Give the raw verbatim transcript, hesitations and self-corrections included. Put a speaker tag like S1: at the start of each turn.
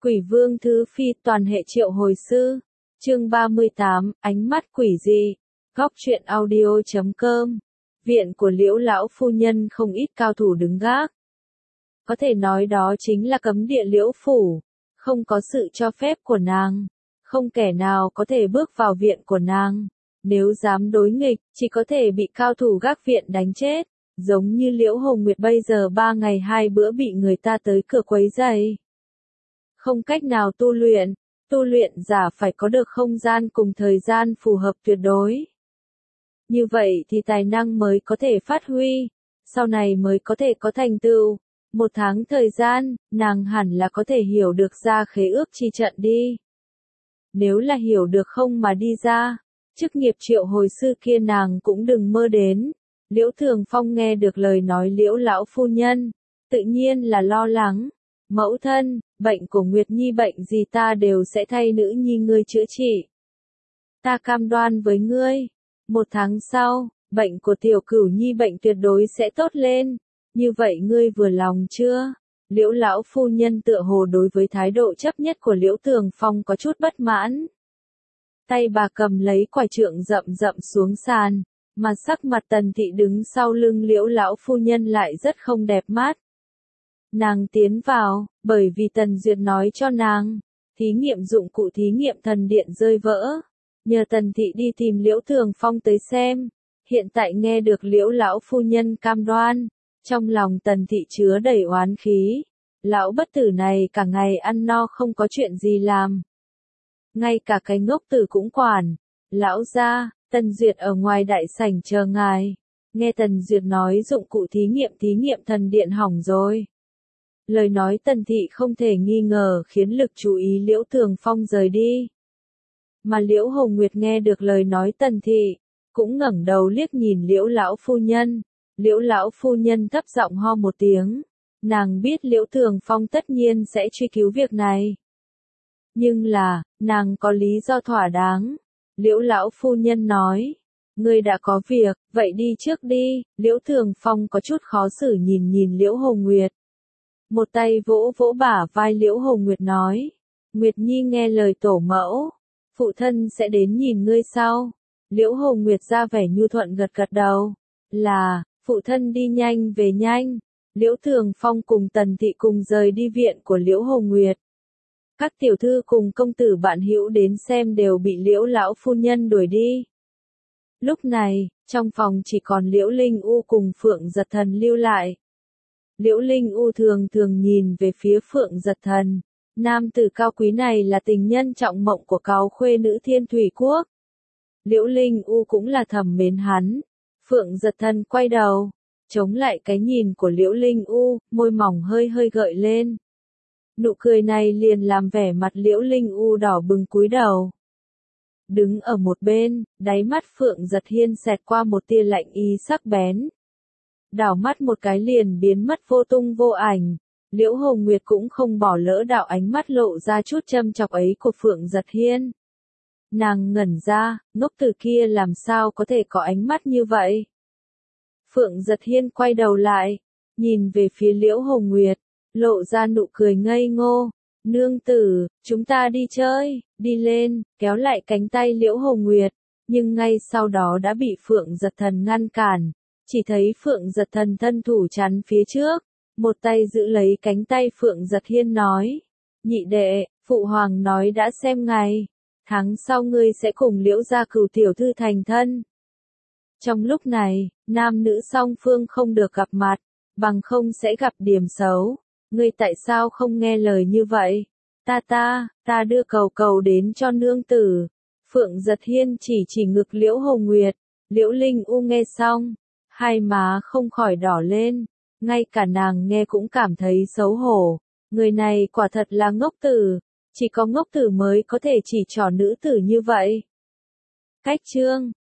S1: Quỷ vương thứ phi toàn hệ triệu hồi sư. Chương ba mươi tám, ánh mắt quỷ dị. Góc truyện audio chấm com. Viện của Liễu lão phu nhân không ít cao thủ đứng gác. Có thể nói đó chính là cấm địa Liễu phủ, không có sự cho phép của nàng, không kẻ nào có thể bước vào viện của nàng. Nếu dám đối nghịch, chỉ có thể bị cao thủ gác viện đánh chết, giống như Liễu Hồng Nguyệt bây giờ ba ngày hai bữa bị người ta tới cửa quấy rầy. Không cách nào tu luyện, tu luyện giả phải có được không gian cùng thời gian phù hợp tuyệt đối. Như vậy thì tài năng mới có thể phát huy, sau này mới có thể có thành tựu. Một tháng thời gian, nàng hẳn là có thể hiểu được ra khế ước chi trận đi. Nếu là hiểu được không mà đi ra, chức nghiệp triệu hồi sư kia nàng cũng đừng mơ đến. Liễu Thường Phong nghe được lời nói Liễu lão phu nhân, tự nhiên là lo lắng. Mẫu thân, bệnh của Nguyệt Nhi bệnh gì ta đều sẽ thay nữ nhi ngươi chữa trị. Ta cam đoan với ngươi, một tháng sau, bệnh của tiểu cửu nhi bệnh tuyệt đối sẽ tốt lên. Như vậy ngươi vừa lòng chưa? Liễu lão phu nhân tựa hồ đối với thái độ chấp nhất của Liễu Thường Phong có chút bất mãn. Tay bà cầm lấy quải trượng rậm rậm xuống sàn, mà sắc mặt Tần Thị đứng sau lưng Liễu lão phu nhân lại rất không đẹp mắt. Nàng tiến vào, bởi vì Tần Duyệt nói cho nàng, thí nghiệm dụng cụ thí nghiệm thần điện rơi vỡ. Nhờ Tần Thị đi tìm Liễu Thường Phong tới xem, hiện tại nghe được Liễu lão phu nhân cam đoan, trong lòng Tần Thị chứa đầy oán khí. Lão bất tử này cả ngày ăn no không có chuyện gì làm. Ngay cả cái ngốc tử cũng quản. Lão gia, Tần Duyệt ở ngoài đại sảnh chờ ngài. Nghe Tần Duyệt nói dụng cụ thí nghiệm thí nghiệm thần điện hỏng rồi. Lời nói Tần Thị không thể nghi ngờ khiến lực chú ý Liễu Thường Phong rời đi. Mà Liễu Hồng Nguyệt nghe được lời nói Tần Thị, cũng ngẩng đầu liếc nhìn Liễu lão phu nhân. Liễu lão phu nhân thấp giọng ho một tiếng. Nàng biết Liễu Thường Phong tất nhiên sẽ truy cứu việc này. Nhưng là, nàng có lý do thỏa đáng. Liễu lão phu nhân nói, ngươi đã có việc, vậy đi trước đi. Liễu Thường Phong có chút khó xử nhìn nhìn Liễu Hồng Nguyệt. Một tay vỗ vỗ bả vai Liễu Hồng Nguyệt nói, Nguyệt Nhi nghe lời tổ mẫu, phụ thân sẽ đến nhìn ngươi sau. Liễu Hồng Nguyệt ra vẻ nhu thuận gật gật đầu, là, phụ thân đi nhanh về nhanh. Liễu Thường Phong cùng Tần Thị cùng rời đi viện của Liễu Hồng Nguyệt. Các tiểu thư cùng công tử bạn hữu đến xem đều bị Liễu lão phu nhân đuổi đi. Lúc này, trong phòng chỉ còn Liễu Linh U cùng Phượng Giật Thần lưu lại. Liễu Linh U thường thường nhìn về phía Phượng Giật Thần. Nam tử cao quý này là tình nhân trọng mộng của cáu khuê nữ Thiên Thủy Quốc. Liễu Linh U cũng là thầm mến hắn. Phượng Giật Thần quay đầu, chống lại cái nhìn của Liễu Linh U, môi mỏng hơi hơi gợi lên. Nụ cười này liền làm vẻ mặt Liễu Linh U đỏ bừng cúi đầu. Đứng ở một bên, đáy mắt Phượng Giật Hiên xẹt qua một tia lạnh ý sắc bén. Đảo mắt một cái liền biến mất vô tung vô ảnh. Liễu Hồng Nguyệt cũng không bỏ lỡ đạo ánh mắt lộ ra chút châm chọc ấy của Phượng Giật Hiên. Nàng ngẩn ra, ngốc tử kia làm sao có thể có ánh mắt như vậy? Phượng Giật Hiên quay đầu lại, nhìn về phía Liễu Hồng Nguyệt, lộ ra nụ cười ngây ngô. Nương tử, chúng ta đi chơi, đi lên, kéo lại cánh tay Liễu Hồng Nguyệt, nhưng ngay sau đó đã bị Phượng Giật Thần ngăn cản. Chỉ thấy Phượng Giật Thần thân thủ chắn phía trước, một tay giữ lấy cánh tay Phượng Giật Hiên nói, nhị đệ, phụ hoàng nói đã xem ngày, tháng sau ngươi sẽ cùng Liễu gia cửu tiểu thư thành thân. Trong lúc này, nam nữ song phương không được gặp mặt, bằng không sẽ gặp điểm xấu. Ngươi tại sao không nghe lời như vậy? Ta ta, ta đưa cầu cầu đến cho nương tử. Phượng Giật Hiên chỉ chỉ ngực Liễu Hồng Nguyệt. Liễu Linh U nghe xong, hai má không khỏi đỏ lên. Ngay cả nàng nghe cũng cảm thấy xấu hổ. Người này quả thật là ngốc tử. Chỉ có ngốc tử mới có thể chỉ trỏ nữ tử như vậy. Cách chương